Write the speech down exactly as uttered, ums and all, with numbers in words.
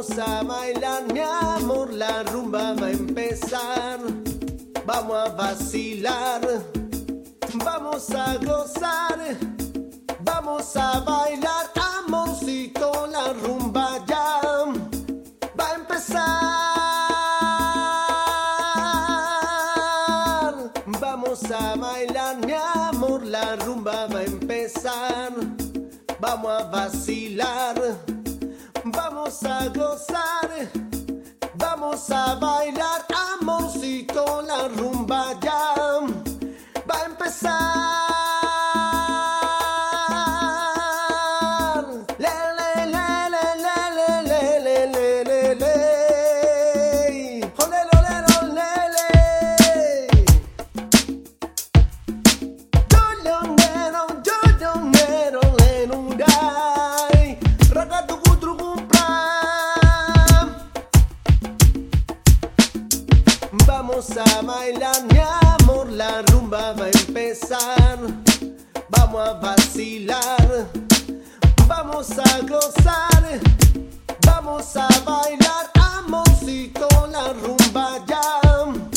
Vamos a bailar, mi amor, la rumba va a empezar. Vamos a vacilar, vamos a gozar, vamos a bailar, amorcito, la rumba ya va a empezar. Vamos a bailar, mi amor, la rumba va a empezar. Vamos a vacilar, vamos a gozar, vamos a bailar, amorcito, la rumba ya va a empezar. Le, le, le, le, le, le, le, le, le, le. Ole, ole, ole, le. Yo, yo, nero, yo, yo, nero, le, no, dai. Ragazzo, cutru, vamos a bailar, mi amor, la rumba va a empezar. Vamos a vacilar, vamos a gozar, vamos a bailar, amorcito, la rumba ya